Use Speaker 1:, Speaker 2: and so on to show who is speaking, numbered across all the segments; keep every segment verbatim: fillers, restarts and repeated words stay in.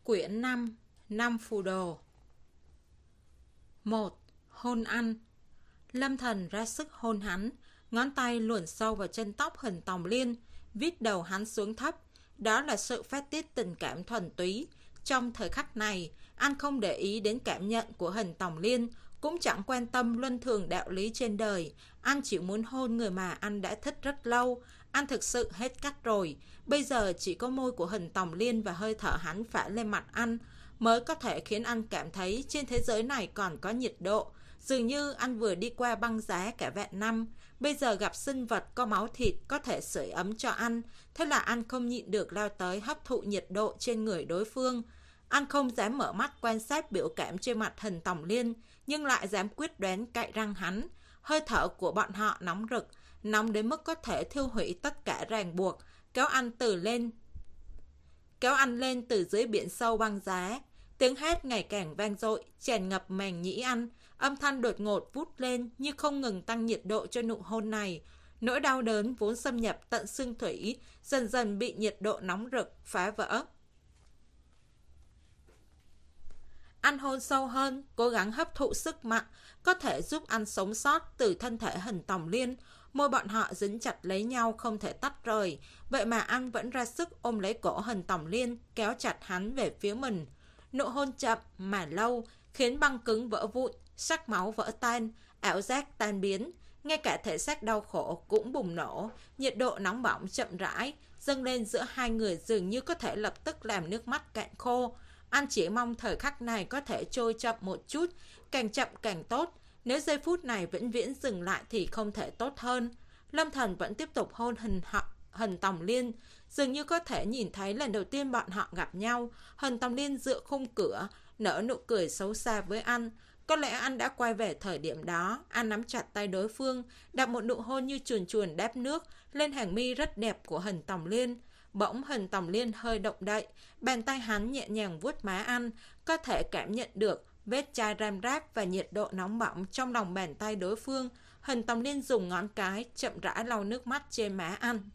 Speaker 1: Quyển năm, năm phù đồ. một. Hôn anh. Lâm Thần ra sức hôn hắn, ngón tay luồn sâu vào chân tóc hình tòng liên, vít đầu hắn xuống thấp. Đó là sự phát tiết tình cảm thuần túy. Trong thời khắc này, anh không để ý đến cảm nhận của hình tòng liên, cũng chẳng quan tâm luân thường đạo lý trên đời. Anh chỉ muốn hôn người mà anh đã thích rất lâu. Anh thực sự hết cách rồi. Bây giờ chỉ có môi của hình tòng liên và hơi thở hắn phả lên mặt anh mới có thể khiến anh cảm thấy trên thế giới này còn có nhiệt độ. Dường như anh vừa đi qua băng giá cả vạn năm, bây giờ gặp sinh vật có máu thịt có thể sưởi ấm cho anh. Thế là anh không nhịn được lao tới hấp thụ nhiệt độ trên người đối phương. Anh không dám mở mắt quan sát biểu cảm trên mặt hình tòng liên, nhưng lại dám quyết đoán cạy răng hắn. Hơi thở của bọn họ nóng rực, nóng đến mức có thể thiêu hủy tất cả ràng buộc, kéo anh từ lên kéo anh lên từ dưới biển sâu băng giá. Tiếng hét ngày càng vang dội, tràn ngập màng nhĩ anh. Âm thanh đột ngột vút lên như không ngừng tăng nhiệt độ cho nụ hôn này. Nỗi đau đớn vốn xâm nhập tận xương thủy dần dần bị nhiệt độ nóng rực phá vỡ. Anh hôn sâu hơn, cố gắng hấp thụ sức mạnh có thể giúp anh sống sót từ thân thể hình tòng liên. Môi bọn họ dính chặt lấy nhau không thể tách rời. Vậy mà anh vẫn ra sức ôm lấy cổ hình tòng liên, kéo chặt hắn về phía mình. Nụ hôn chậm mà lâu khiến băng cứng vỡ vụn, sắc máu vỡ tan, ảo giác tan biến. Ngay cả thể xác đau khổ cũng bùng nổ. Nhiệt độ nóng bỏng chậm rãi dâng lên giữa hai người, dường như có thể lập tức làm nước mắt cạn khô. Anh chỉ mong thời khắc này có thể trôi chậm một chút, càng chậm càng tốt. Nếu giây phút này vĩnh viễn dừng lại thì không thể tốt hơn. Lâm Thần vẫn tiếp tục hôn hình họ, hình tòng liên. Dường như có thể nhìn thấy lần đầu tiên bọn họ gặp nhau. Hình tòng liên dựa khung cửa, nở nụ cười xấu xa với anh. Có lẽ anh đã quay về thời điểm đó. Anh nắm chặt tay đối phương, đặt một nụ hôn như chuồn chuồn đáp nước lên hàng mi rất đẹp của hình tòng liên. Bỗng hình tòng liên hơi động đậy, bàn tay hắn nhẹ nhàng vuốt má anh, có thể cảm nhận được vết chai ram rác và nhiệt độ nóng bỏng trong lòng bàn tay đối phương. Hình tòng liên dùng ngón cái chậm rãi lau nước mắt trên má anh.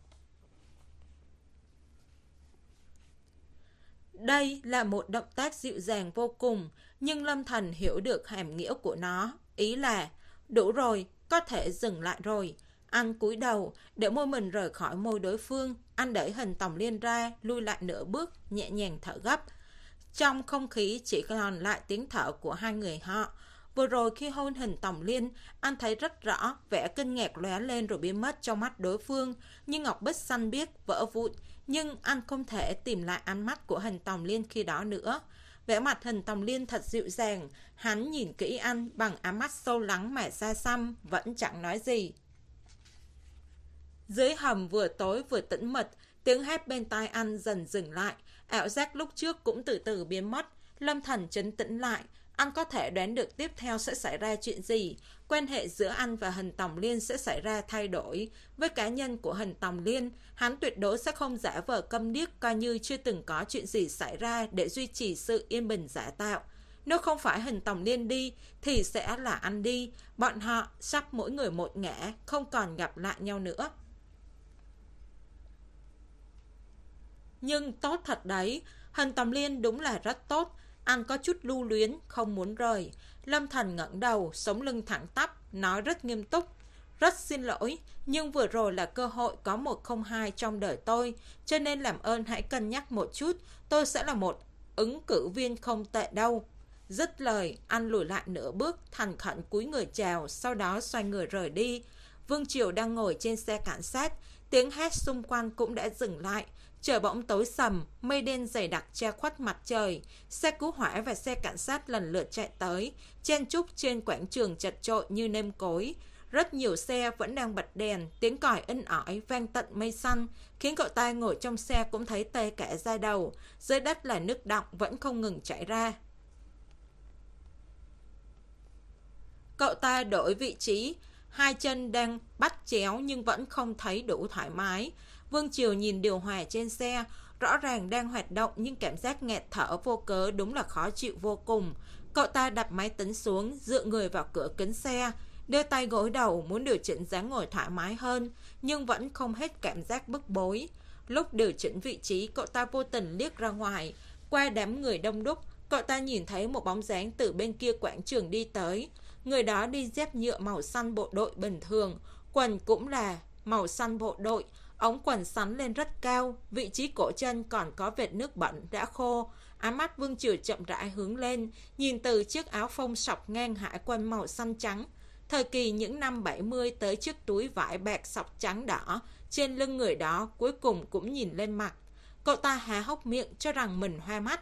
Speaker 1: Đây là một động tác dịu dàng vô cùng, nhưng Lâm Thần hiểu được hàm nghĩa của nó. Ý là, đủ rồi, có thể dừng lại rồi. Anh cúi đầu, để môi mình rời khỏi môi đối phương. Anh đẩy hình tòng liên ra, lui lại nửa bước, nhẹ nhàng thở gấp. Trong không khí chỉ còn lại tiếng thở của hai người họ. Vừa rồi khi hôn hình tòng liên, anh thấy rất rõ vẻ kinh ngạc lóe lên rồi biến mất trong mắt đối phương, như ngọc bích xanh biếc vỡ vụn. Nhưng anh không thể tìm lại ánh mắt của hình tòng liên khi đó nữa. Vẻ mặt hình tòng liên thật dịu dàng, hắn nhìn kỹ anh bằng áng mắt sâu lắng mà xa xăm, vẫn chẳng nói gì. Dưới hầm vừa tối vừa tĩnh mịch, tiếng hét bên tai anh dần dừng lại, ảo giác lúc trước cũng từ từ biến mất. Lâm Thần trấn tĩnh lại, anh có thể đoán được tiếp theo sẽ xảy ra chuyện gì. Quan hệ giữa anh và hình tòng liên sẽ xảy ra thay đổi. Với cá nhân của hình tòng liên, hắn tuyệt đối sẽ không giả vờ câm điếc coi như chưa từng có chuyện gì xảy ra để duy trì sự yên bình giả tạo. Nếu không phải hình tòng liên đi thì sẽ là anh đi. Bọn họ sắp mỗi người một ngã, không còn gặp lại nhau nữa. Nhưng tốt thật đấy, hình tòng liên đúng là rất tốt. Anh có chút lưu luyến, không muốn rời. Lâm Thần ngẩng đầu, sống lưng thẳng tắp, nói rất nghiêm túc. Rất xin lỗi, nhưng vừa rồi là cơ hội có một không hai trong đời tôi, cho nên làm ơn hãy cân nhắc một chút. Tôi sẽ là một ứng cử viên không tệ đâu. Dứt lời, anh lùi lại nửa bước, thành khẩn cúi người chào, sau đó xoay người rời đi. Vương Triều đang ngồi trên xe cảnh sát, tiếng hét xung quanh cũng đã dừng lại. Trời bỗng tối sầm, mây đen dày đặc che khuất mặt trời. Xe cứu hỏa và xe cảnh sát lần lượt chạy tới, chen chúc trên quảng trường chật chội như nêm cối. Rất nhiều xe vẫn đang bật đèn, tiếng còi inh ỏi vang tận mây xanh, khiến cậu ta ngồi trong xe cũng thấy tê cả da đầu. Dưới đất là nước đọng vẫn không ngừng chảy ra. Cậu ta đổi vị trí, hai chân đang bắt chéo nhưng vẫn không thấy đủ thoải mái. Vương Triều nhìn điều hòa trên xe, rõ ràng đang hoạt động nhưng cảm giác nghẹt thở vô cớ đúng là khó chịu vô cùng. Cậu ta đặt máy tính xuống, dựa người vào cửa kính xe, đưa tay gối đầu muốn điều chỉnh dáng ngồi thoải mái hơn, nhưng vẫn không hết cảm giác bức bối. Lúc điều chỉnh vị trí, cậu ta vô tình liếc ra ngoài, Qua đám người đông đúc, cậu ta nhìn thấy một bóng dáng từ bên kia quảng trường đi tới. Người đó đi dép nhựa màu xanh bộ đội bình thường, quần cũng là màu xanh bộ đội, ống quần sắn lên rất cao, vị trí cổ chân còn có vệt nước bẩn đã khô. Ánh mắt Vương Triều chậm rãi hướng lên, nhìn từ chiếc áo phông sọc ngang hải quân màu xanh trắng. Thời kỳ những năm bảy mươi tới chiếc túi vải bạc sọc trắng đỏ trên lưng người đó cuối cùng cũng nhìn lên mặt. Cậu ta há hốc miệng cho rằng mình hoa mắt.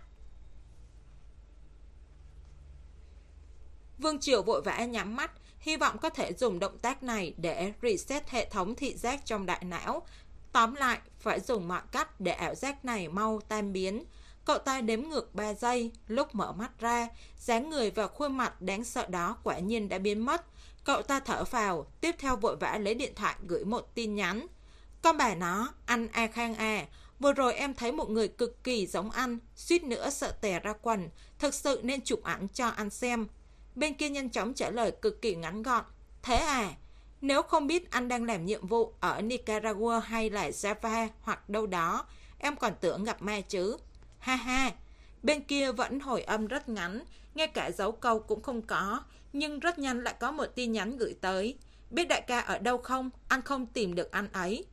Speaker 1: Vương Triều vội vã nhắm mắt, hy vọng có thể dùng động tác này để reset hệ thống thị giác trong đại não. Tóm lại, phải dùng mọi cách để ảo giác này mau tan biến. Cậu ta đếm ngược ba giây, lúc mở mắt ra, dáng người và khuôn mặt đáng sợ đó quả nhiên đã biến mất. Cậu ta thở phào, tiếp theo vội vã lấy điện thoại gửi một tin nhắn. Con bà nó, anh A Khang à, vừa rồi em thấy một người cực kỳ giống anh, suýt nữa sợ tè ra quần, thực sự nên chụp ảnh cho anh xem. Bên kia nhanh chóng trả lời cực kỳ ngắn gọn. Thế à, nếu không biết anh đang làm nhiệm vụ ở Nicaragua hay là Java hoặc đâu đó, em còn tưởng gặp ma chứ. Ha ha, bên kia vẫn hồi âm rất ngắn, ngay cả dấu câu cũng không có, nhưng rất nhanh lại có một tin nhắn gửi tới. Biết đại ca ở đâu không? Anh không tìm được anh ấy.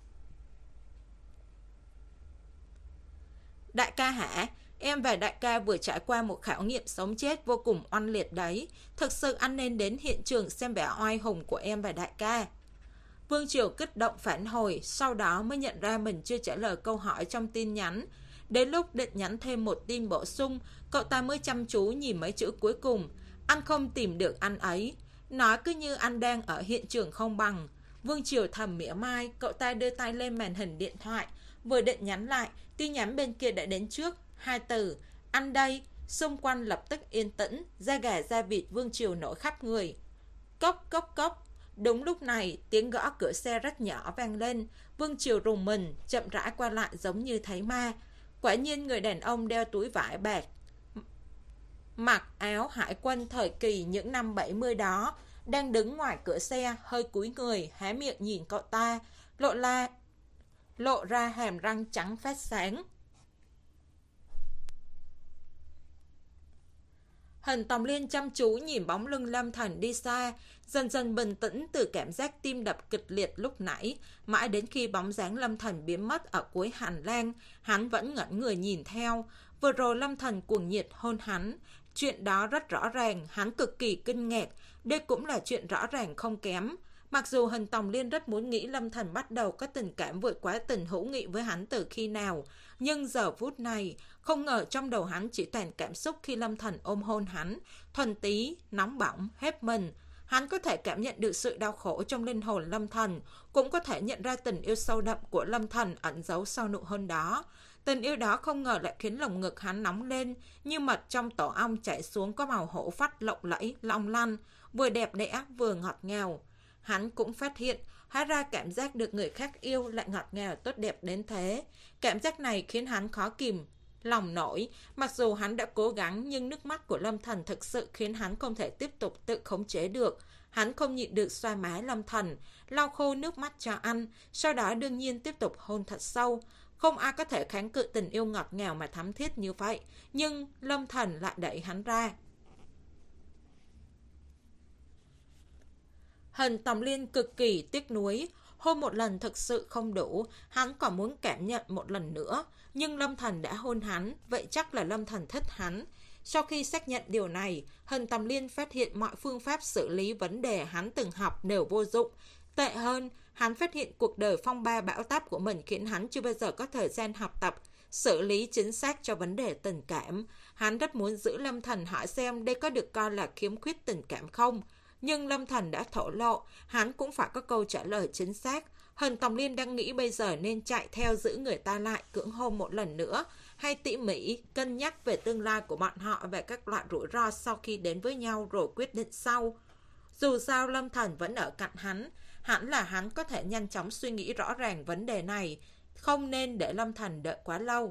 Speaker 1: Đại ca hả? Em và đại ca vừa trải qua một khảo nghiệm sống chết vô cùng oanh liệt đấy. Thực sự anh nên đến hiện trường xem vẻ oai hùng của em và đại ca. Vương Triều kích động phản hồi, sau đó mới nhận ra mình chưa trả lời câu hỏi trong tin nhắn. Đến lúc định nhắn thêm một tin bổ sung, cậu ta mới chăm chú nhìn mấy chữ cuối cùng. Anh không tìm được anh ấy. Nói cứ như anh đang ở hiện trường không bằng. Vương Triều thầm mỉa mai, cậu ta đưa tay lên màn hình điện thoại. Vừa định nhắn lại, tin nhắn bên kia đã đến trước. Hai từ, anh đây. Xung quanh lập tức yên tĩnh, da gà da vịt Vương Triều nổi khắp người. Cốc cốc cốc. Đúng lúc này, tiếng gõ cửa xe rất nhỏ vang lên. Vương Triều rùng mình, chậm rãi qua lại giống như thấy ma. Quả nhiên người đàn ông đeo túi vải bạc, mặc áo hải quân thời kỳ những năm bảy mươi đó, đang đứng ngoài cửa xe, hơi cúi người, há miệng nhìn cậu ta, lộ la, lộ ra hàm răng trắng phát sáng. Hình Tòng Liên chăm chú nhìn bóng lưng Lâm Thần đi xa, dần dần bình tĩnh từ cảm giác tim đập kịch liệt lúc nãy, mãi đến khi bóng dáng Lâm Thần biến mất ở cuối hành lang, hắn vẫn ngẩn người nhìn theo. Vừa rồi Lâm Thần cuồng nhiệt hôn hắn, chuyện đó rất rõ ràng, hắn cực kỳ kinh ngạc, đây cũng là chuyện rõ ràng không kém. Mặc dù Hình Tòng Liên rất muốn nghĩ Lâm Thần bắt đầu có tình cảm vượt quá tình hữu nghị với hắn từ khi nào, nhưng giờ phút này, không ngờ trong đầu hắn chỉ toàn cảm xúc khi Lâm Thần ôm hôn hắn, thuần túy, nóng bỏng, hết mình. Hắn có thể cảm nhận được sự đau khổ trong linh hồn Lâm Thần, cũng có thể nhận ra tình yêu sâu đậm của Lâm Thần ẩn giấu sau nụ hôn đó. Tình yêu đó không ngờ lại khiến lồng ngực hắn nóng lên, như mật trong tổ ong chảy xuống có màu hổ phách lộng lẫy, long lanh, vừa đẹp đẽ vừa ngọt ngào. Hắn cũng phát hiện, hóa ra cảm giác được người khác yêu lại ngọt ngào tốt đẹp đến thế. Cảm giác này khiến hắn khó kìm lòng nổi. Mặc dù hắn đã cố gắng, nhưng nước mắt của Lâm Thần thực sự khiến hắn không thể tiếp tục tự khống chế được. Hắn không nhịn được xoa má Lâm Thần, lau khô nước mắt cho anh, sau đó đương nhiên tiếp tục hôn thật sâu. Không ai có thể kháng cự tình yêu ngọt ngào mà thắm thiết như vậy, nhưng Lâm Thần lại đẩy hắn ra. Hình Tòng Liên cực kỳ tiếc nuối, hôn một lần thực sự không đủ, hắn còn muốn cảm nhận một lần nữa, nhưng Lâm Thần đã hôn hắn, vậy chắc là Lâm Thần thích hắn. Sau khi xác nhận điều này, Hình Tòng Liên phát hiện mọi phương pháp xử lý vấn đề hắn từng học đều vô dụng. Tệ hơn, hắn phát hiện cuộc đời phong ba bão táp của mình khiến hắn chưa bao giờ có thời gian học tập, xử lý chính xác cho vấn đề tình cảm. Hắn rất muốn giữ Lâm Thần hỏi xem đây có được coi là khiếm khuyết tình cảm không. Nhưng Lâm Thần đã thổ lộ, hắn cũng phải có câu trả lời chính xác. Hình Tòng Liên đang nghĩ bây giờ nên chạy theo giữ người ta lại, cưỡng hôn một lần nữa, hay tỉ mỉ cân nhắc về tương lai của bọn họ và các loại rủi ro sau khi đến với nhau rồi quyết định sau. Dù sao Lâm Thần vẫn ở cạnh hắn, hẳn là hắn có thể nhanh chóng suy nghĩ rõ ràng vấn đề này, không nên để Lâm Thần đợi quá lâu.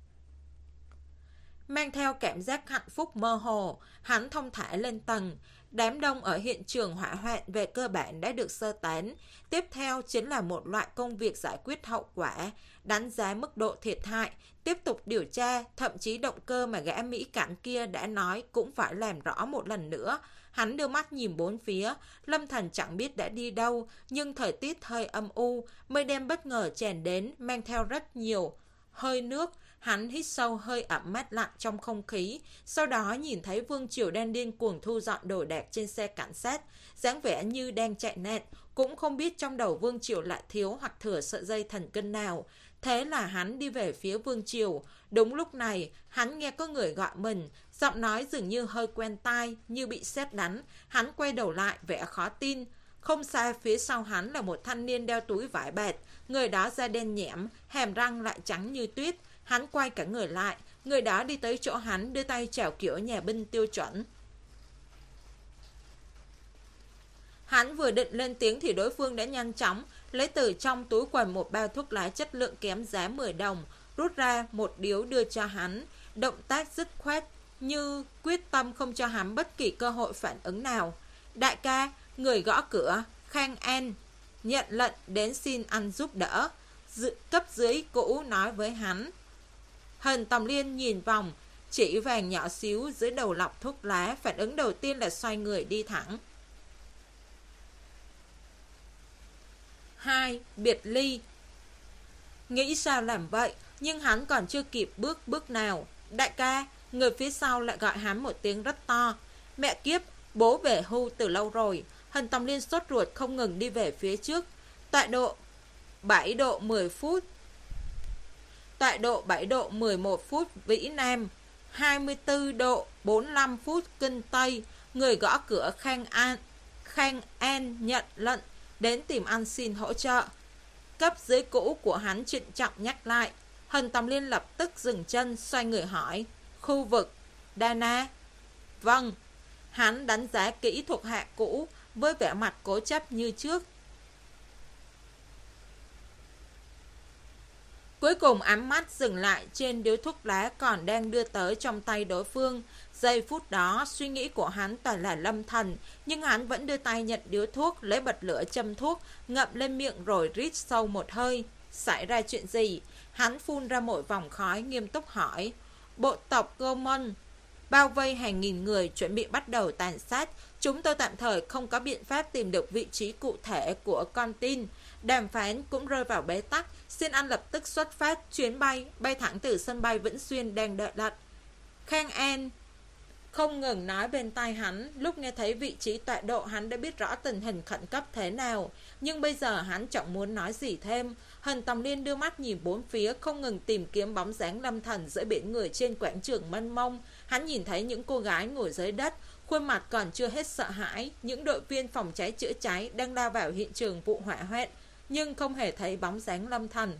Speaker 1: Mang theo cảm giác hạnh phúc mơ hồ, hắn thong thả lên tầng. Đám đông ở hiện trường hỏa hoạn về cơ bản đã được sơ tán. Tiếp theo chính là một loạt công việc giải quyết hậu quả, đánh giá mức độ thiệt hại, tiếp tục điều tra, thậm chí động cơ mà gã Mỹ cảnh kia đã nói cũng phải làm rõ một lần nữa. Hắn đưa mắt nhìn bốn phía, Lâm Thần chẳng biết đã đi đâu, nhưng thời tiết hơi âm u, mây đen bất ngờ tràn đến, mang theo rất nhiều hơi nước. Hắn hít sâu hơi ẩm mát lạnh trong không khí, sau đó nhìn thấy Vương Triều đang điên cuồng thu dọn đồ đạc trên xe cảnh sát, dáng vẻ như đang chạy nạn, cũng không biết trong đầu Vương Triều lại thiếu hoặc thừa sợi dây thần kinh nào. Thế là hắn đi về phía Vương Triều. Đúng lúc này, hắn nghe có người gọi mình, giọng nói dường như hơi quen tai, như bị sét đánh. Hắn quay đầu lại, vẻ khó tin. Không xa phía sau hắn là một thanh niên đeo túi vải bạt, người đó da đen nhẽm, hàm răng lại trắng như tuyết. Hắn quay cả người lại, người đó đi tới chỗ hắn, đưa tay chào kiểu nhà binh tiêu chuẩn. Hắn vừa định lên tiếng thì đối phương đã nhanh chóng lấy từ trong túi quần một bao thuốc lá chất lượng kém giá mười đồng, rút ra một điếu đưa cho hắn. Động tác dứt khoát, như quyết tâm không cho hắn bất kỳ cơ hội phản ứng nào. Đại ca, người gõ cửa, Khang An, nhận lệnh đến xin ăn giúp đỡ. Dự, cấp dưới cũ nói với hắn. Hần Tòng Liên nhìn vòng, chỉ vàng nhỏ xíu dưới đầu lọc thuốc lá, phản ứng đầu tiên là xoay người đi thẳng. Hai, biệt ly. Nghĩ sao làm vậy, nhưng hắn còn chưa kịp bước bước nào. Đại ca, người phía sau lại gọi hắn một tiếng rất to. Mẹ kiếp, bố về hưu từ lâu rồi. Hần Tòng Liên sốt ruột không ngừng đi về phía trước. Tại độ bảy độ mười phút. Tại độ bảy độ mười một phút Vĩ Nam, hai mươi tư độ bốn mươi lăm phút Kinh Tây. Người gõ cửa Khang An, Khang An nhận lệnh đến tìm anh xin hỗ trợ. Cấp dưới cũ của hắn trịnh trọng nhắc lại. Hần Tòng Liên lập tức dừng chân, xoay người hỏi. Khu vực Dana. Vâng. Hắn đánh giá kỹ thuộc hạ cũ với vẻ mặt cố chấp như trước. Cuối cùng ánh mắt dừng lại trên điếu thuốc lá còn đang đưa tới trong tay đối phương. Giây phút đó, suy nghĩ của hắn toàn là Lâm Thần, nhưng hắn vẫn đưa tay nhận điếu thuốc, lấy bật lửa châm thuốc, ngậm lên miệng rồi rít sâu một hơi. Xảy ra chuyện gì? Hắn phun ra một vòng khói, nghiêm túc hỏi. Bộ tộc Gormon bao vây hàng nghìn người, chuẩn bị bắt đầu tàn sát. Chúng tôi tạm thời không có biện pháp tìm được vị trí cụ thể của con tin. Đàm phán cũng rơi vào bế tắc. Xin anh lập tức xuất phát, chuyến bay bay thẳng từ sân bay Vĩnh Xuyên đang đợi lệnh. Khang An không ngừng nói bên tai hắn. Lúc nghe thấy vị trí tọa độ, hắn đã biết rõ tình hình khẩn cấp thế nào, nhưng bây giờ hắn chẳng muốn nói gì thêm. Hần Tòng Liên đưa mắt nhìn bốn phía, không ngừng tìm kiếm bóng dáng Lâm Thần giữa biển người trên quảng trường mênh mông. Hắn nhìn thấy những cô gái ngồi dưới đất, khuôn mặt còn chưa hết sợ hãi. Những đội viên phòng cháy chữa cháy đang lao vào hiện trường vụ hỏa hoạn, nhưng không hề thấy bóng dáng Lâm Thần.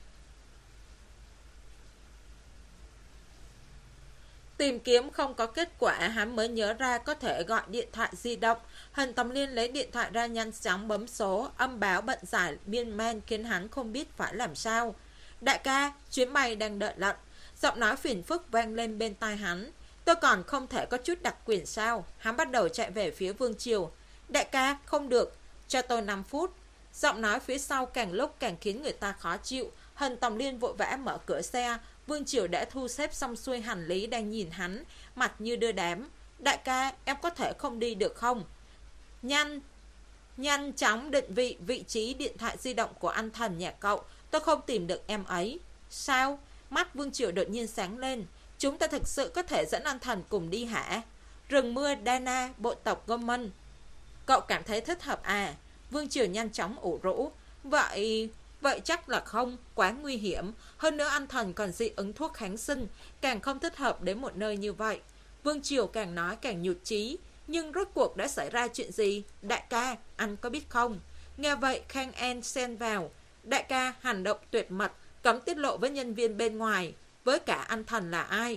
Speaker 1: Tìm kiếm không có kết quả, hắn mới nhớ ra có thể gọi điện thoại di động. Hần Tòng Liên lấy điện thoại ra nhanh chóng bấm số, âm báo bận giải miên man khiến hắn không biết phải làm sao. Đại ca, chuyến bay đang đợi lệnh. Giọng nói phiền phức vang lên bên tai hắn. Tôi còn không thể có chút đặc quyền sao? Hắn bắt đầu chạy về phía Vương Triều. Đại ca, không được, cho tôi năm phút. Giọng nói phía sau càng lúc càng khiến người ta khó chịu. Hần Tòng Liên vội vã mở cửa xe. Vương Triều đã thu xếp xong xuôi hành lý, đang nhìn hắn, mặt như đưa đám. Đại ca, em có thể không đi được không? Nhanh, nhanh chóng định vị vị trí điện thoại di động của anh Thần nhà cậu. Tôi không tìm được em ấy. Sao? Mắt Vương Triều đột nhiên sáng lên. Chúng ta thực sự có thể dẫn anh Thần cùng đi hả? Rừng mưa Dana, bộ tộc Gormon. Cậu cảm thấy thích hợp à? Vương Triều nhanh chóng ủ rũ. Vậy... Vậy chắc là không, quá nguy hiểm. Hơn nữa anh Thần còn dị ứng thuốc kháng sinh, càng không thích hợp đến một nơi như vậy. Vương Triều càng nói càng nhụt chí. Nhưng rốt cuộc đã xảy ra chuyện gì? Đại ca, anh có biết không? Nghe vậy Khang An xen vào. Đại ca, hành động tuyệt mật, cấm tiết lộ với nhân viên bên ngoài. Với cả anh Thần là ai?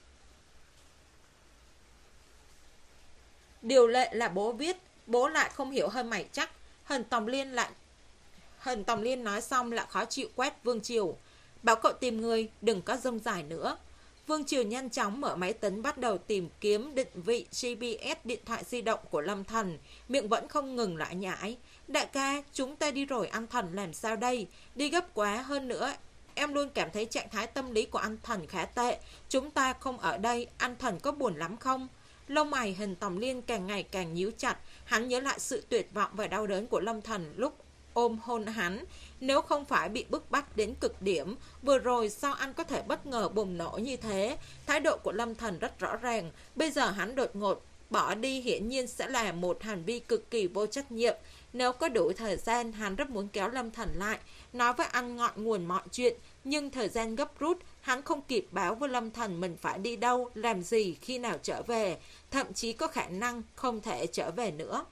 Speaker 1: Điều lệ là bố viết, bố lại không hiểu hơn mày chắc. Hần Tòng Liên lại Hần Tòng Liên nói xong lại khó chịu quét Vương Triều. Bảo cậu tìm người, đừng có rông dài nữa. Vương Triều nhanh chóng mở máy tính bắt đầu tìm kiếm định vị giê pê ét điện thoại di động của Lâm Thần, miệng vẫn không ngừng lại nhải. Đại ca, chúng ta đi rồi, anh Thần làm sao đây? Đi gấp quá, hơn nữa em luôn cảm thấy trạng thái tâm lý của anh Thần khá tệ. Chúng ta không ở đây, anh Thần có buồn lắm không? Lông mày Hình Tòng Liên càng ngày càng nhíu chặt. Hắn nhớ lại sự tuyệt vọng và đau đớn của Lâm Thần lúc ôm hôn hắn. Nếu không phải bị bức bách đến cực điểm, vừa rồi sao anh có thể bất ngờ bùng nổ như thế? Thái độ của Lâm Thần rất rõ ràng. Bây giờ hắn đột ngột bỏ đi hiển nhiên sẽ là một hành vi cực kỳ vô trách nhiệm. Nếu có đủ thời gian, hắn rất muốn kéo Lâm Thần lại, nói với anh ngọn nguồn mọi chuyện. Nhưng thời gian gấp rút, hắn không kịp báo với Lâm Thần mình phải đi đâu, làm gì, khi nào trở về. Thậm chí có khả năng không thể trở về nữa.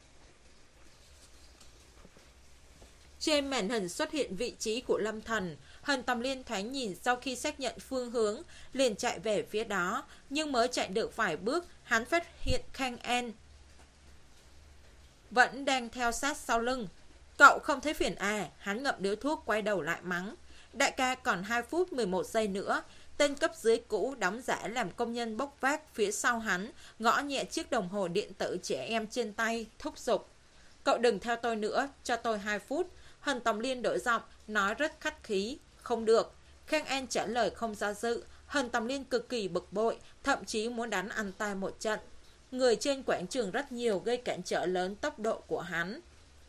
Speaker 1: Trên màn hình xuất hiện vị trí của Lâm Thần. Hình Tòng Liên thoáng nhìn, sau khi xác nhận phương hướng liền chạy về phía đó. Nhưng mới chạy được vài bước, hắn phát hiện Khang An vẫn đang theo sát sau lưng. Cậu không thấy phiền à? Hắn ngậm điếu thuốc quay đầu lại mắng. Đại ca, còn hai phút mười một giây nữa. Tên cấp dưới cũ đóng giả làm công nhân bốc vác phía sau hắn, gõ nhẹ chiếc đồng hồ điện tử trẻ em trên tay, thúc giục. Cậu đừng theo tôi nữa, cho tôi hai phút. Hình Tòng Liên đổi giọng, nói rất khách khí. Không được. Khang An trả lời không do dự. Hình Tòng Liên cực kỳ bực bội, thậm chí muốn đánh anh ta một trận. Người trên quảng trường rất nhiều, gây cản trở lớn tốc độ của hắn.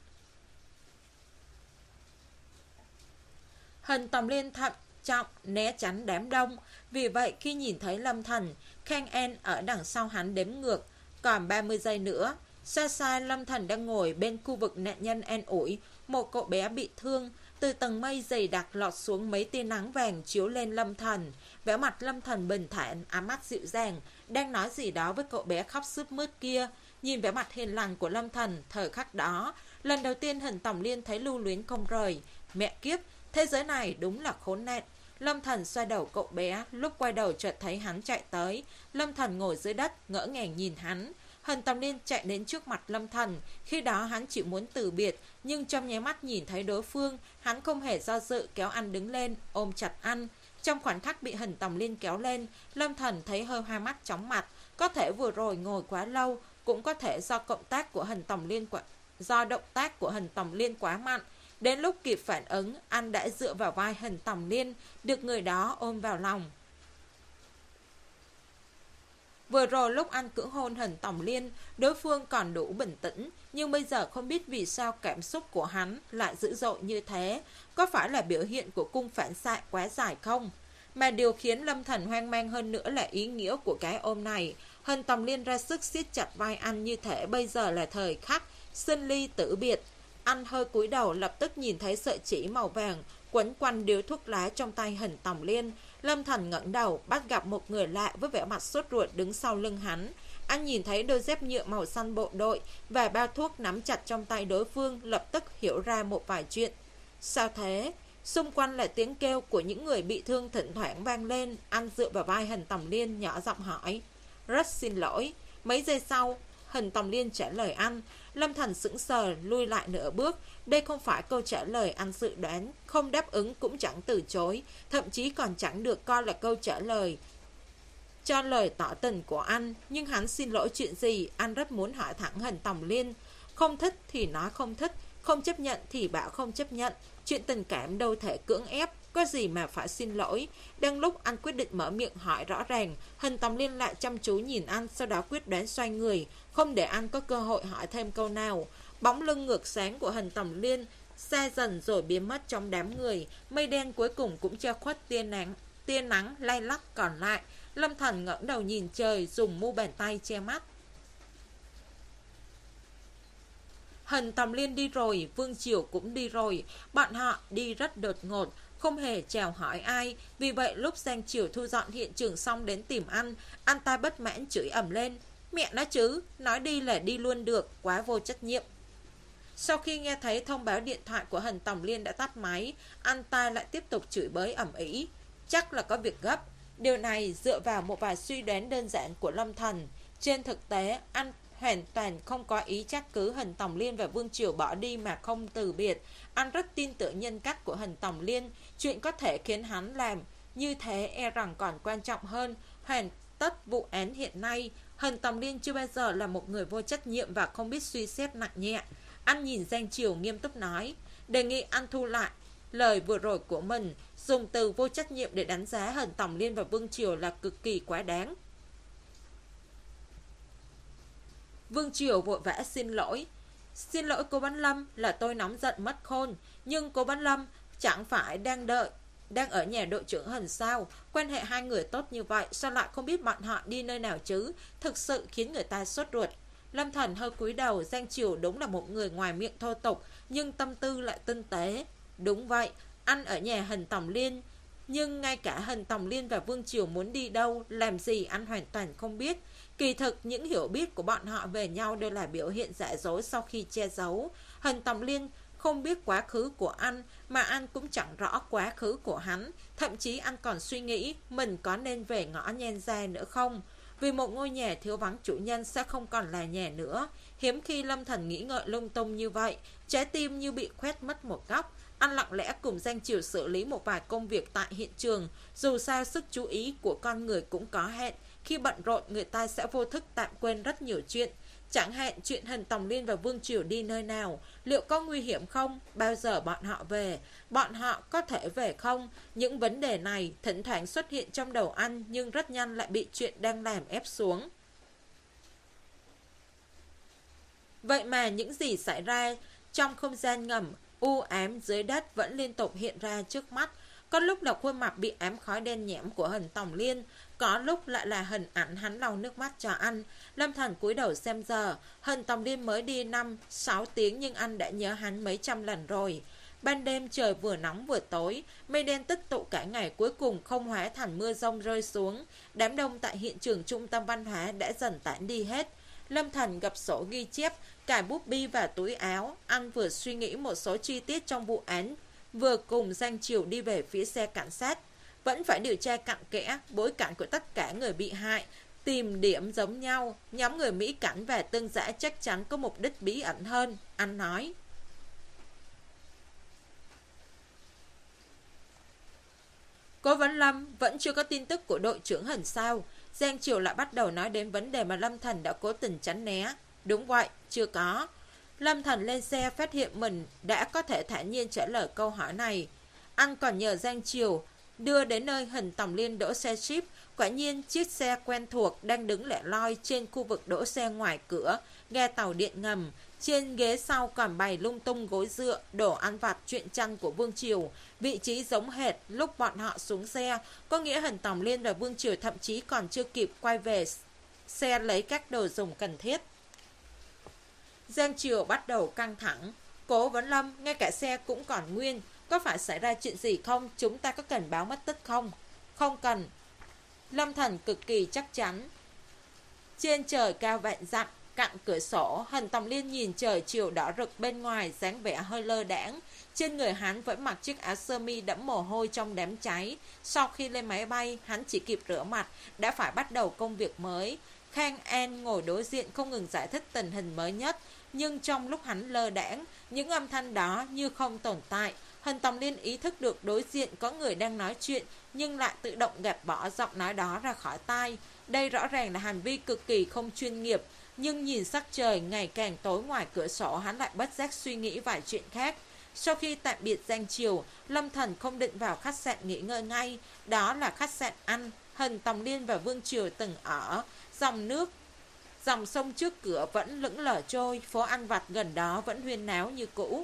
Speaker 1: Hình Tòng Liên thận trọng né tránh đám đông. Vì vậy khi nhìn thấy Lâm Thần, Khang An ở đằng sau hắn đếm ngược. Còn ba mươi giây nữa. Xa xa Lâm Thần đang ngồi bên khu vực nạn nhân an ủi. Một cậu bé bị thương. Từ tầng mây dày đặc lọt xuống mấy tia nắng vàng chiếu lên Lâm Thần. Vẻ mặt Lâm Thần bình thản, ám mắt dịu dàng, đang nói gì đó với cậu bé khóc sướt mướt kia. Nhìn vẻ mặt hiền lành của Lâm Thần, thời khắc đó, lần đầu tiên Hình Tòng Liên thấy lưu luyến không rời. Mẹ kiếp, thế giới này đúng là khốn nạn. Lâm Thần xoay đầu cậu bé, lúc quay đầu chợt thấy hắn chạy tới. Lâm Thần ngồi dưới đất, ngỡ ngàng nhìn hắn. Hình Tòng Liên chạy đến trước mặt Lâm Thần. Khi đó hắn chỉ muốn từ biệt, nhưng trong nháy mắt nhìn thấy đối phương, hắn không hề do dự kéo anh đứng lên, ôm chặt anh. Trong khoảnh khắc bị Hình Tòng Liên kéo lên, Lâm Thần thấy hơi hai mắt chóng mặt. Có thể vừa rồi ngồi quá lâu, cũng có thể do cộng tác của Hình Tòng Liên quá, do động tác của Hình Tòng Liên quá mạnh. Đến lúc kịp phản ứng, anh đã dựa vào vai Hình Tòng Liên, được người đó ôm vào lòng. Vừa rồi lúc anh cưỡng hôn Hình Tòng Liên, đối phương còn đủ bình tĩnh, nhưng bây giờ không biết vì sao cảm xúc của hắn lại dữ dội như thế. Có phải là biểu hiện của cung phản xạ quá dài không? Mà điều khiến Lâm Thần hoang mang hơn nữa là ý nghĩa của cái ôm này. Hình Tòng Liên ra sức siết chặt vai anh như thể bây giờ là thời khắc sinh ly tử biệt. Anh hơi cúi đầu, lập tức nhìn thấy sợi chỉ màu vàng quấn quanh điếu thuốc lá trong tay Hình Tòng Liên. Lâm Thần ngẩng đầu, bắt gặp một người lạ với vẻ mặt sốt ruột đứng sau lưng hắn. Anh nhìn thấy đôi dép nhựa màu xanh bộ đội và bao thuốc nắm chặt trong tay đối phương, lập tức hiểu ra một vài chuyện. Sao thế? Xung quanh là tiếng kêu của những người bị thương thỉnh thoảng vang lên. Anh dựa vào vai Hình Tòng Liên, nhỏ giọng hỏi. Rất xin lỗi. Mấy giây sau, Hình Tòng Liên trả lời anh. Lâm Thần sững sờ, lui lại nửa bước. Đây không phải câu trả lời anh dự đoán. Không đáp ứng cũng chẳng từ chối, thậm chí còn chẳng được coi là câu trả lời cho lời tỏ tình của anh. Nhưng hắn xin lỗi chuyện gì? Anh rất muốn hỏi thẳng Hình Tòng Liên. Không thích thì nói không thích, không chấp nhận thì bảo không chấp nhận. Chuyện tình cảm đâu thể cưỡng ép, có gì mà phải xin lỗi. Đang lúc anh quyết định mở miệng hỏi rõ ràng, Hình Tòng Liên lại chăm chú nhìn anh, sau đó quyết đoán xoay người, không để anh có cơ hội hỏi thêm câu nào. Bóng lưng ngược sáng của Hình Tòng Liên xa dần rồi biến mất trong đám người. Mây đen cuối cùng cũng che khuất tia nắng, tia nắng lay lắc còn lại. Lâm Thần ngẩng đầu nhìn trời, dùng mu bàn tay che mắt. Hình Tòng Liên đi rồi, Vương Triều cũng đi rồi. Bọn họ đi rất đột ngột, không hề chào hỏi ai. Vì vậy lúc Giang Triều thu dọn hiện trường xong đến tìm anh, anh ta bất mãn chửi ầm lên. Mẹ nó chứ, nói đi là đi luôn được, quá vô trách nhiệm. Sau khi nghe thấy thông báo điện thoại của Hình Tòng Liên đã tắt máy, anh ta lại tiếp tục chửi bới ầm ĩ. Chắc là có việc gấp. Điều này dựa vào một vài suy đoán đơn giản của Lâm Thần. Trên thực tế, anh hoàn toàn không có ý trách cứ Hình Tòng Liên và Vương Triều bỏ đi mà không từ biệt. Anh rất tin tưởng nhân cách của Hình Tòng Liên. Chuyện có thể khiến hắn làm như thế e rằng còn quan trọng hơn. hoàn tất vụ án hiện nay. Hần Tòng Liên chưa bao giờ là một người vô trách nhiệm và không biết suy xét nặng nhẹ. Anh nhìn Giang Triều nghiêm túc nói, đề nghị anh thu lại lời vừa rồi của mình. Dùng từ vô trách nhiệm để đánh giá Hần Tòng Liên và Vương Triều là cực kỳ quá đáng. Vương Triều vội vã xin lỗi. Xin lỗi cô Văn Lâm, là tôi nóng giận mất khôn. Nhưng cô Văn Lâm chẳng phải đang đợi Đang ở nhà đội trưởng Hần sao? Quan hệ hai người tốt như vậy, sao lại không biết bọn họ đi nơi nào chứ? Thực sự khiến người ta sốt ruột. Lâm Thần hơi cúi đầu. Giang Triều đúng là một người ngoài miệng thô tục, nhưng tâm tư lại tinh tế. Đúng vậy, anh ở nhà Hần Tòng Liên, nhưng ngay cả Hần Tòng Liên và Vương Triều muốn đi đâu, làm gì anh hoàn toàn không biết. Kỳ thực những hiểu biết của bọn họ về nhau đều là biểu hiện giả dối sau khi che giấu. Hần Tòng Liên không biết quá khứ của anh, mà anh cũng chẳng rõ quá khứ của hắn. Thậm chí anh còn suy nghĩ mình có nên về ngõ Nhan Gia nữa không. Vì một ngôi nhà thiếu vắng chủ nhân sẽ không còn là nhà nữa. Hiếm khi Lâm Thần nghĩ ngợi lung tung như vậy, trái tim như bị khoét mất một góc. Anh lặng lẽ cùng Giang Triều xử lý một vài công việc tại hiện trường. Dù sao sức chú ý của con người cũng có hạn. Khi bận rộn người ta sẽ vô thức tạm quên rất nhiều chuyện. Chẳng hạn chuyện Hần Tòng Liên và Vương Triều đi nơi nào, liệu có nguy hiểm không, bao giờ bọn họ về, bọn họ có thể về không. Những vấn đề này thỉnh thoảng xuất hiện trong đầu anh, nhưng rất nhanh lại bị chuyện đang làm ép xuống. Vậy mà những gì xảy ra trong không gian ngầm u ám dưới đất vẫn liên tục hiện ra trước mắt. Có lúc là khuôn mặt bị ám khói đen nhẽm của Hần Tòng Liên, có lúc lại là hình ảnh hắn lau nước mắt cho anh. Lâm Thần cúi đầu xem giờ. Hần Tòng Liên mới đi năm sáu tiếng, nhưng anh đã nhớ hắn mấy trăm lần rồi. Ban đêm trời vừa nóng vừa tối, mây đen tích tụ cả ngày cuối cùng không hóa thành mưa rông rơi xuống. Đám đông tại hiện trường trung tâm văn hóa đã dần tản đi hết. Lâm Thần gập sổ ghi chép, cài bút bi vào túi áo. Anh vừa suy nghĩ một số chi tiết trong vụ án, vừa cùng Giang Triều đi về phía xe cảnh sát. Vẫn phải điều tra cặn kẽ bối cảnh của tất cả người bị hại, tìm điểm giống nhau. Nhóm người Mỹ Cảnh và Tương Giã chắc chắn có mục đích bí ẩn hơn, anh nói. Cố Vấn Lâm vẫn chưa có tin tức của đội trưởng Hần sao? Giang Triều lại bắt đầu nói đến vấn đề mà Lâm Thần đã cố tình tránh né. Đúng vậy, chưa có. Lâm Thần lên xe phát hiện mình đã có thể thản nhiên trả lời câu hỏi này. Anh còn nhờ Giang Triều đưa đến nơi Hần Tòng Liên đỗ xe Jeep. Quả nhiên chiếc xe quen thuộc đang đứng lẻ loi trên khu vực đỗ xe ngoài cửa ga tàu điện ngầm. Trên ghế sau còn bày lung tung gối dựa, đồ ăn vặt, truyện tranh của Vương Triều. Vị trí giống hệt lúc bọn họ xuống xe, có nghĩa Hần Tòng Liên và Vương Triều thậm chí còn chưa kịp quay về xe lấy các đồ dùng cần thiết. Giang Triều bắt đầu căng thẳng. Cố Vấn Lâm, ngay cả xe cũng còn nguyên, có phải xảy ra chuyện gì không? Chúng ta có cần báo mất tích không? Không cần. Lâm Thần cực kỳ chắc chắn. Trên trời cao vạn dặm, cạnh cửa sổ, Hần Tòng Liên nhìn trời chiều đỏ rực bên ngoài, dáng vẻ hơi lơ đãng. Trên người hắn vẫn mặc chiếc áo sơ mi đẫm mồ hôi trong đám cháy. Sau khi lên máy bay, hắn chỉ kịp rửa mặt, đã phải bắt đầu công việc mới. Khang An ngồi đối diện không ngừng giải thích tình hình mới nhất, nhưng trong lúc hắn lơ đãng, những âm thanh đó như không tồn tại. Hần Tòng Liên ý thức được đối diện có người đang nói chuyện, nhưng lại tự động gạt bỏ giọng nói đó ra khỏi tai. Đây rõ ràng là hành vi cực kỳ không chuyên nghiệp, nhưng nhìn sắc trời ngày càng tối ngoài cửa sổ, hắn lại bất giác suy nghĩ vài chuyện khác. Sau khi tạm biệt Giang Triều, Lâm Thần không định vào khách sạn nghỉ ngơi ngay. Đó là khách sạn ăn Hần Tòng Liên và Vương Triều từng ở. Dòng nước, dòng sông trước cửa vẫn lững lờ trôi, phố ăn vặt gần đó vẫn huyên náo như cũ.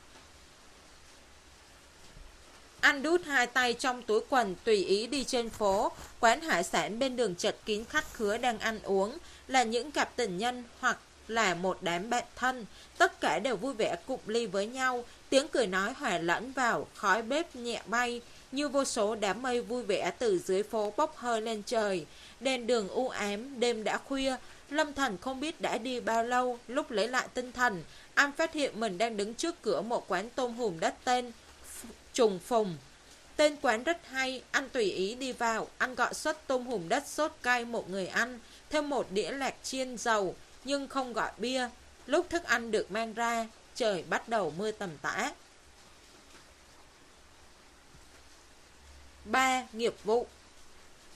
Speaker 1: Anh đút hai tay trong túi quần tùy ý đi trên phố. Quán hải sản bên đường chật kín khách khứa đang ăn uống, là những cặp tình nhân hoặc là một đám bạn thân. Tất cả đều vui vẻ cụm ly với nhau, tiếng cười nói hòa lẫn vào khói bếp nhẹ bay, như vô số đám mây vui vẻ từ dưới phố bốc hơi lên trời. Đèn đường u ám, đêm đã khuya. Lâm Thần không biết đã đi bao lâu. Lúc lấy lại tinh thần, anh phát hiện mình đang đứng trước cửa một quán tôm hùm đất tên Trùng Phùng. Tên quán rất hay, anh tùy ý đi vào. Anh gọi suất tôm hùm đất sốt cay một người ăn, thêm một đĩa lạc chiên dầu, nhưng không gọi bia. Lúc thức ăn được mang ra, trời bắt đầu mưa tầm tã. Ba. Nghiệp vụ.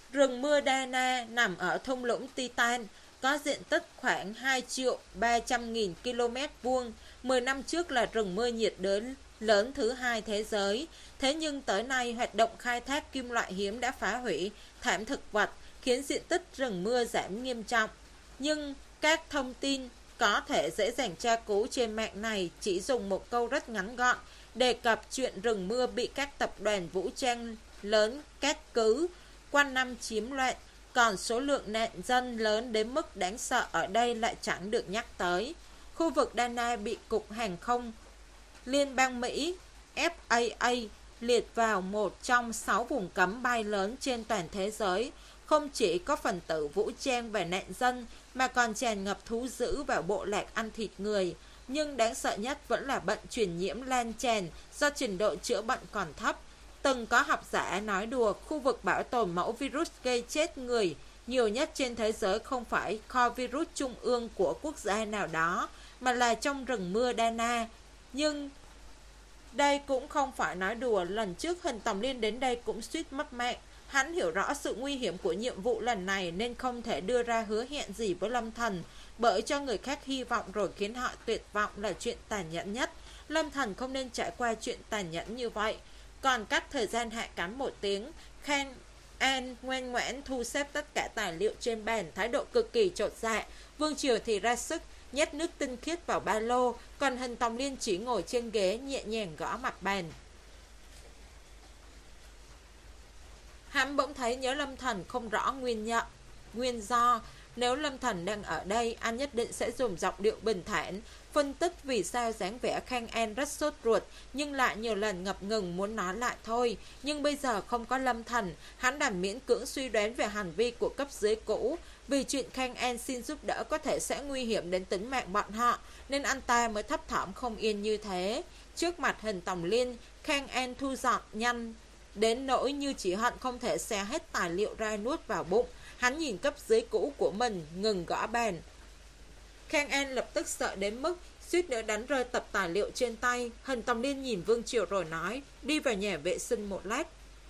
Speaker 1: Rừng mưa Dana nằm ở thung lũng Titan, có diện tích khoảng hai triệu ba trăm nghìn ki lô mét vuông. mười năm trước là rừng mưa nhiệt đới lớn thứ hai thế giới. Thế nhưng tới nay, hoạt động khai thác kim loại hiếm đã phá hủy thảm thực vật, khiến diện tích rừng mưa giảm nghiêm trọng. Nhưng các thông tin có thể dễ dàng tra cứu trên mạng này chỉ dùng một câu rất ngắn gọn, đề cập chuyện rừng mưa bị các tập đoàn vũ trang lớn cát cứ quanh năm chiếm loạn, còn số lượng nạn dân lớn đến mức đáng sợ ở đây lại chẳng được nhắc tới. Khu vực Dana bị Cục Hàng không Liên bang Mỹ F A A liệt vào một trong sáu vùng cấm bay lớn trên toàn thế giới. Không chỉ có phần tử vũ trang và nạn dân mà còn tràn ngập thú dữ và bộ lạc ăn thịt người. Nhưng đáng sợ nhất vẫn là bệnh truyền nhiễm lan tràn do trình độ chữa bệnh còn thấp. Từng có học giả nói đùa khu vực bảo tồn mẫu virus gây chết người nhiều nhất trên thế giới không phải kho virus trung ương của quốc gia nào đó, mà là trong rừng mưa Dana. Nhưng đây cũng không phải nói đùa, lần trước Hình Tòng Liên đến đây cũng suýt mất mạng. Hắn hiểu rõ sự nguy hiểm của nhiệm vụ lần này nên không thể đưa ra hứa hẹn gì với Lâm Thần, bởi cho người khác hy vọng rồi khiến họ tuyệt vọng là chuyện tàn nhẫn nhất. Lâm Thần không nên trải qua chuyện tàn nhẫn như vậy. Còn cách thời gian hạ cánh một tiếng, Khang An ngoan ngoãn thu xếp tất cả tài liệu trên bàn, thái độ cực kỳ chột dạ. Vương Triều thì ra sức nhét nước tinh khiết vào ba lô, còn Hình Tòng Liên chỉ ngồi trên ghế nhẹ nhàng gõ mặt bàn. Hắn bỗng thấy nhớ Lâm Thần không rõ nguyên nhận, nguyên do. Nếu Lâm Thần đang ở đây, anh nhất định sẽ dùng giọng điệu bình thản phân tích vì sao dáng vẻ Khang An rất sốt ruột, nhưng lại nhiều lần ngập ngừng muốn nói lại thôi. Nhưng bây giờ không có Lâm Thần, hắn đành miễn cưỡng suy đoán về hành vi của cấp dưới cũ. Vì chuyện Khang An xin giúp đỡ có thể sẽ nguy hiểm đến tính mạng bọn họ, nên anh ta mới thấp thỏm không yên như thế. Trước mặt Hình Tòng Liên, Khang An thu dọn nhanh đến nỗi như chỉ hận không thể xé hết tài liệu ra nuốt vào bụng. Hắn nhìn cấp dưới cũ của mình ngừng gõ bàn. Khang An lập tức sợ đến mức suýt nữa đánh rơi tập tài liệu trên tay. Hình Tòng Liên nhìn Vương Triều rồi nói, đi vào nhà vệ sinh một lát.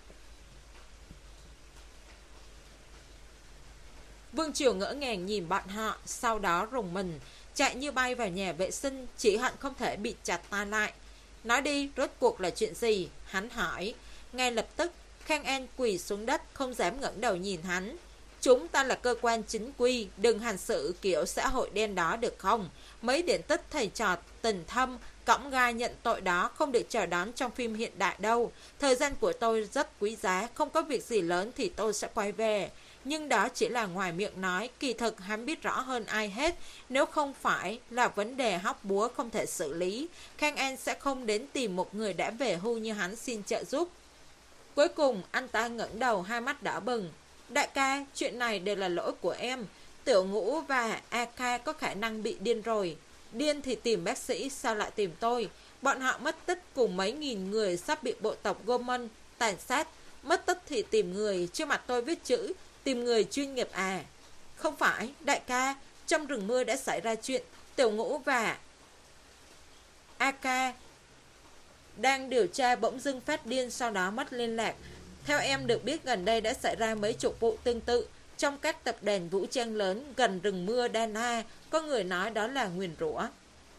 Speaker 1: Vương Triều ngỡ ngàng nhìn bọn họ, sau đó rùng mình, chạy như bay vào nhà vệ sinh, chỉ hận không thể bị chặt tay lại. Nói đi, rốt cuộc là chuyện gì? Hắn hỏi. Ngay lập tức, Khang An quỳ xuống đất, không dám ngẩng đầu nhìn hắn. Chúng ta là cơ quan chính quy, đừng hành sự kiểu xã hội đen đó được không? Mấy điển tích thầy trò tình thâm, cõng gai nhận tội đó không được chào đón trong phim hiện đại đâu. Thời gian của tôi rất quý giá, không có việc gì lớn thì tôi sẽ quay về. Nhưng đó chỉ là ngoài miệng nói, kỳ thực hắn biết rõ hơn ai hết. Nếu không phải là vấn đề hóc búa không thể xử lý, Khang An sẽ không đến tìm một người đã về hưu như hắn xin trợ giúp. Cuối cùng, anh ta ngẩng đầu, hai mắt đỏ bừng. Đại ca, chuyện này đều là lỗi của em. Tiểu Ngũ và a ca có khả năng bị điên rồi. Điên thì tìm bác sĩ, sao lại tìm tôi? Bọn họ mất tích cùng mấy nghìn người sắp bị bộ tộc Goman tàn sát. Mất tích thì tìm người, trước mặt tôi viết chữ, tìm người chuyên nghiệp à? Không phải, đại ca, trong rừng mưa đã xảy ra chuyện. Tiểu Ngũ và a ca đang điều tra bỗng dưng phát điên, sau đó mất liên lạc. Theo em được biết, gần đây đã xảy ra mấy chục vụ tương tự trong các tập đoàn vũ trang lớn gần rừng mưa Dana. Có người nói đó là nguyền rủa.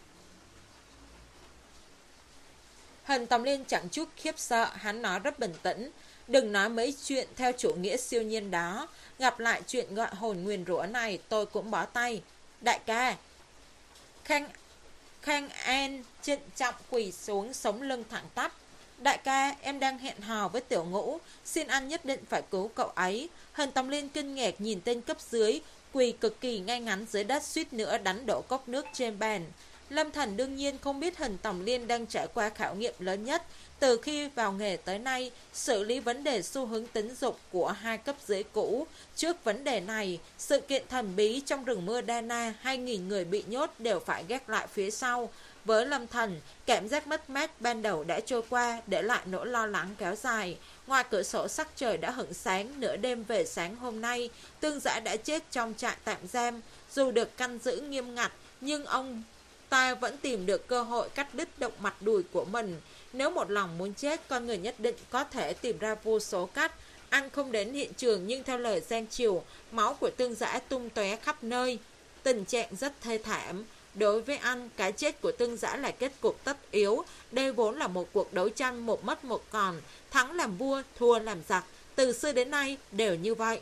Speaker 1: Hình Tòng Liên chẳng chút khiếp sợ, hắn nói rất bình tĩnh. Đừng nói mấy chuyện theo chủ nghĩa siêu nhiên đó. Gặp lại chuyện gọi hồn nguyền rủa này, tôi cũng bỏ tay. Đại ca. Khang, Khang An trịnh trọng quỳ xuống, sống lưng thẳng tắp. Đại ca, em đang hẹn hò với Tiểu Ngũ, xin anh nhất định phải cứu cậu ấy. Hình Tòng Liên kinh ngạc nhìn tên cấp dưới, quỳ cực kỳ ngay ngắn dưới đất, suýt nữa đánh đổ cốc nước trên bàn. Lâm Thần đương nhiên không biết Hình Tòng Liên đang trải qua khảo nghiệm lớn nhất từ khi vào nghề tới nay, xử lý vấn đề xu hướng tính dục của hai cấp dưới cũ. Trước vấn đề này, sự kiện thần bí trong rừng mưa Dana, hai nghìn người bị nhốt đều phải gác lại phía sau. Với Lâm Thần, cảm giác mất mát ban đầu đã trôi qua, để lại nỗi lo lắng kéo dài. Ngoài cửa sổ sắc trời đã hửng sáng, nửa đêm về sáng hôm nay, Tương Giã đã chết trong trại tạm giam. Dù được canh giữ nghiêm ngặt, nhưng ông ta vẫn tìm được cơ hội cắt đứt động mạch đùi của mình. Nếu một lòng muốn chết, con người nhất định có thể tìm ra vô số cách. Anh không đến hiện trường nhưng theo lời Giang Triều, máu của Tương Giã tung tóe khắp nơi. Tình trạng rất thê thảm. Đối với anh, cái chết của Tương Giã là kết cục tất yếu. Đây vốn là một cuộc đấu tranh một mất một còn. Thắng làm vua, thua làm giặc. Từ xưa đến nay đều như vậy.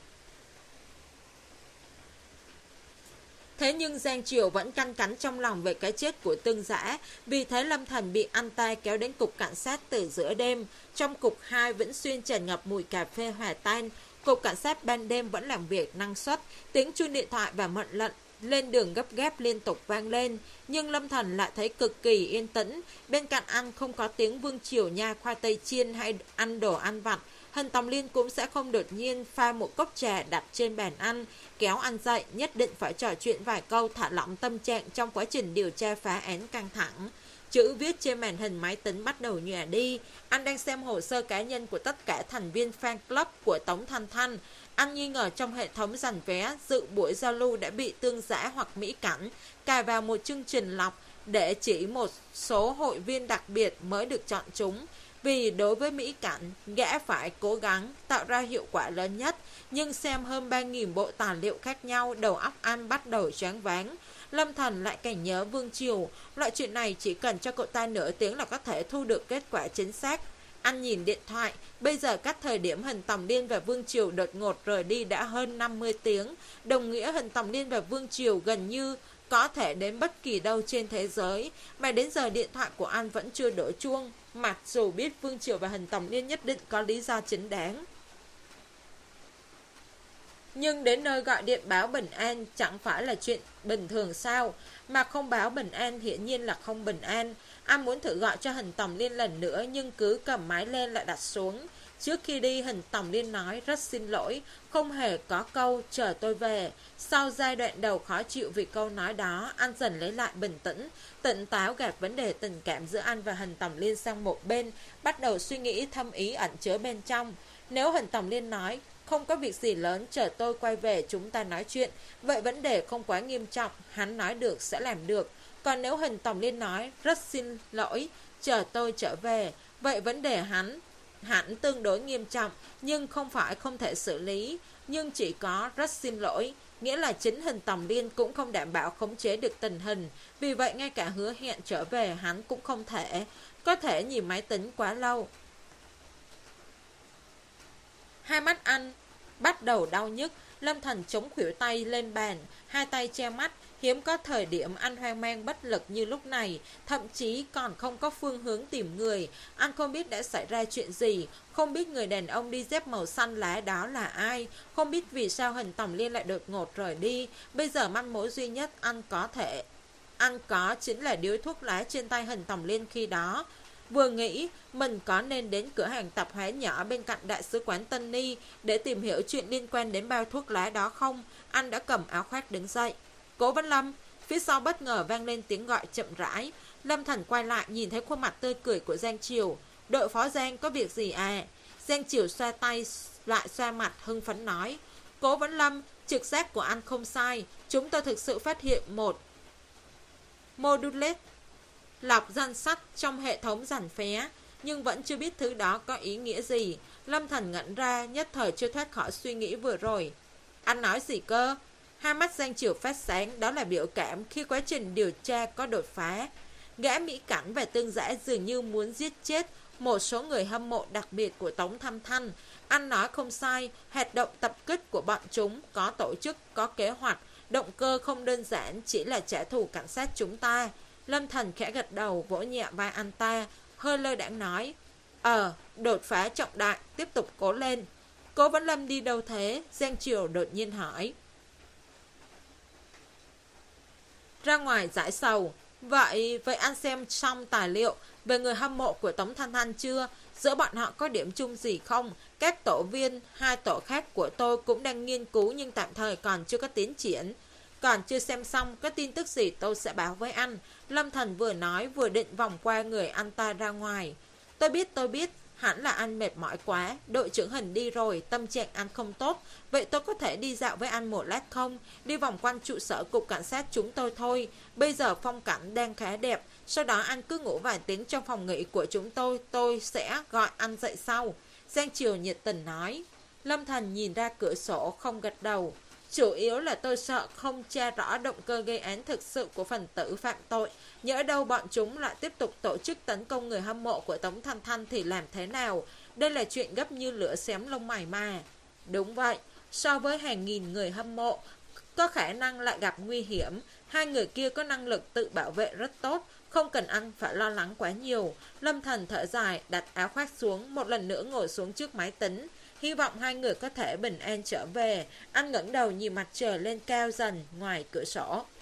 Speaker 1: Thế nhưng Giang Triều vẫn canh cánh trong lòng về cái chết của Tương Giã. Vì thế Lâm Thần bị anh ta kéo đến cục cảnh sát từ giữa đêm. Trong cục hai Vĩnh Xuyên tràn ngập mùi cà phê hòa tan. Cục cảnh sát ban đêm vẫn làm việc năng suất. Tiếng chuông điện thoại và mệnh lệnh lên đường gấp gáp liên tục vang lên. Nhưng Lâm Thần lại thấy cực kỳ yên tĩnh. Bên cạnh anh không có tiếng Vương Triều nha khoai tây chiên hay ăn đồ ăn vặt. Hình Tòng Liên cũng sẽ không đột nhiên pha một cốc trà đặt trên bàn ăn, kéo anh dậy, nhất định phải trò chuyện vài câu thả lỏng tâm trạng trong quá trình điều tra phá án căng thẳng. Chữ viết trên màn hình máy tính bắt đầu nhòe đi. Anh đang xem hồ sơ cá nhân của tất cả thành viên fan club của Tống Thanh Thanh. Anh nghi ngờ trong hệ thống giành vé, dự buổi giao lưu đã bị Tương Giã hoặc Mỹ Cảnh cài vào một chương trình lọc để chỉ một số hội viên đặc biệt mới được chọn chúng. Vì đối với Mỹ Cảnh, gã phải cố gắng tạo ra hiệu quả lớn nhất, nhưng xem hơn ba nghìn bộ tài liệu khác nhau, đầu óc anh bắt đầu choáng váng. Lâm Thần lại cảnh nhớ Vương Triều, loại chuyện này chỉ cần cho cậu ta nửa tiếng là có thể thu được kết quả chính xác. Anh nhìn điện thoại, bây giờ cách thời điểm Hình Tòng Liên và Vương Triều đột ngột rời đi đã hơn năm mươi tiếng, đồng nghĩa Hình Tòng Liên và Vương Triều gần như có thể đến bất kỳ đâu trên thế giới, mà đến giờ điện thoại của anh vẫn chưa đổ chuông, mặc dù biết Vương Triều và Hình Tòng Liên nhất định có lý do chính đáng. Nhưng đến nơi gọi điện báo bình an chẳng phải là chuyện bình thường sao? Mà không báo bình an hiển nhiên là không bình an. Anh muốn thử gọi cho Hình Tòng Liên lần nữa nhưng cứ cầm máy lên lại đặt xuống. Trước khi đi, Hình Tòng Liên nói rất xin lỗi, không hề có câu chờ tôi về. Sau giai đoạn đầu khó chịu vì câu nói đó, anh dần lấy lại bình tĩnh, tỉnh táo gạt vấn đề tình cảm giữa anh và Hình Tòng Liên sang một bên, bắt đầu suy nghĩ thâm ý ẩn chứa bên trong. Nếu Hình Tòng Liên nói không có việc gì lớn, chờ tôi quay về chúng ta nói chuyện, vậy vấn đề không quá nghiêm trọng, hắn nói được sẽ làm được. Còn nếu Hình Tòng Liên nói rất xin lỗi, chờ tôi trở về, vậy vấn đề hắn hẳn tương đối nghiêm trọng, nhưng không phải không thể xử lý. Nhưng chỉ có rất xin lỗi, nghĩa là chính Hình Tòng Liên cũng không đảm bảo khống chế được tình hình. Vì vậy ngay cả hứa hẹn trở về hắn cũng không thể. Có thể nhìn máy tính quá lâu. Hai mắt anh bắt đầu đau nhức. Lâm Thần chống khuỷu tay lên bàn, hai tay che mắt. Hiếm có thời điểm anh hoang mang bất lực như lúc này, thậm chí còn không có phương hướng tìm người. Anh không biết đã xảy ra chuyện gì, không biết người đàn ông đi dép màu xanh lá đó là ai, không biết vì sao Hình Tòng Liên lại đột ngột rời đi. Bây giờ manh mối duy nhất anh có thể anh có chính là điếu thuốc lá trên tay Hình Tòng Liên khi đó. Vừa nghĩ mình có nên đến cửa hàng tạp hóa nhỏ bên cạnh đại sứ quán Tân Ni để tìm hiểu chuyện liên quan đến bao thuốc lá đó không, anh đã cầm áo khoác đứng dậy. Cố Văn Lâm, phía sau bất ngờ vang lên tiếng gọi chậm rãi. Lâm Thần quay lại nhìn thấy khuôn mặt tươi cười của Giang Triều. Đội phó Giang có việc gì à? Giang Triều xoa tay lại xoa mặt hưng phấn nói. Cố Văn Lâm, trực giác của anh không sai. Chúng tôi thực sự phát hiện một modulate lọc danh sách trong hệ thống giành vé, nhưng vẫn chưa biết thứ đó có ý nghĩa gì. Lâm Thần ngẩn ra, nhất thời chưa thoát khỏi suy nghĩ vừa rồi. Anh nói gì cơ? Hai mắt Giang Triều phát sáng, đó là biểu cảm khi quá trình điều tra có đột phá. Gã Mỹ Cảnh và Tương Giã dường như muốn giết chết một số người hâm mộ đặc biệt của Tống Thanh Thanh. Anh nói không sai, hoạt động tập kích của bọn chúng có tổ chức, có kế hoạch, động cơ không đơn giản chỉ là trả thù cảnh sát chúng ta. Lâm Thần khẽ gật đầu, vỗ nhẹ vai anh ta, hơi lơ đãng nói. Ờ, đột phá trọng đại, tiếp tục cố lên. Cố Văn Lâm đi đâu thế? Giang Triều đột nhiên hỏi. Ra ngoài giải sầu. Vậy, vậy anh xem xong tài liệu về người hâm mộ của Tống Thanh Thanh chưa? Giữa bọn họ có điểm chung gì không? Các tổ viên, hai tổ khác của tôi cũng đang nghiên cứu nhưng tạm thời còn chưa có tiến triển. Còn chưa xem xong, có tin tức gì tôi sẽ báo với anh. Lâm Thần vừa nói vừa định vòng qua người anh ta ra ngoài. Tôi biết tôi biết, hẳn là anh mệt mỏi quá. Đội trưởng Hình đi rồi, tâm trạng anh không tốt. Vậy tôi có thể đi dạo với anh một lát không? Đi vòng quanh trụ sở cục cảnh sát chúng tôi thôi. Bây giờ phong cảnh đang khá đẹp. Sau đó anh cứ ngủ vài tiếng trong phòng nghỉ của chúng tôi. Tôi sẽ gọi anh dậy sau. Giang Triều nhiệt tình nói. Lâm Thành nhìn ra cửa sổ không gật đầu. Chủ yếu là tôi sợ không tra rõ động cơ gây án thực sự của phần tử phạm tội. Nhỡ đâu bọn chúng lại tiếp tục tổ chức tấn công người hâm mộ của Tống Thanh Thanh thì làm thế nào? Đây là chuyện gấp như lửa xém lông mày mà. Đúng vậy, so với hàng nghìn người hâm mộ, có khả năng lại gặp nguy hiểm. Hai người kia có năng lực tự bảo vệ rất tốt, không cần ăn phải lo lắng quá nhiều. Lâm Thần thở dài, đặt áo khoác xuống, một lần nữa ngồi xuống trước máy tính. Hy vọng hai người có thể bình an trở về. Anh ngẩng đầu nhìn mặt trời lên cao dần ngoài cửa sổ.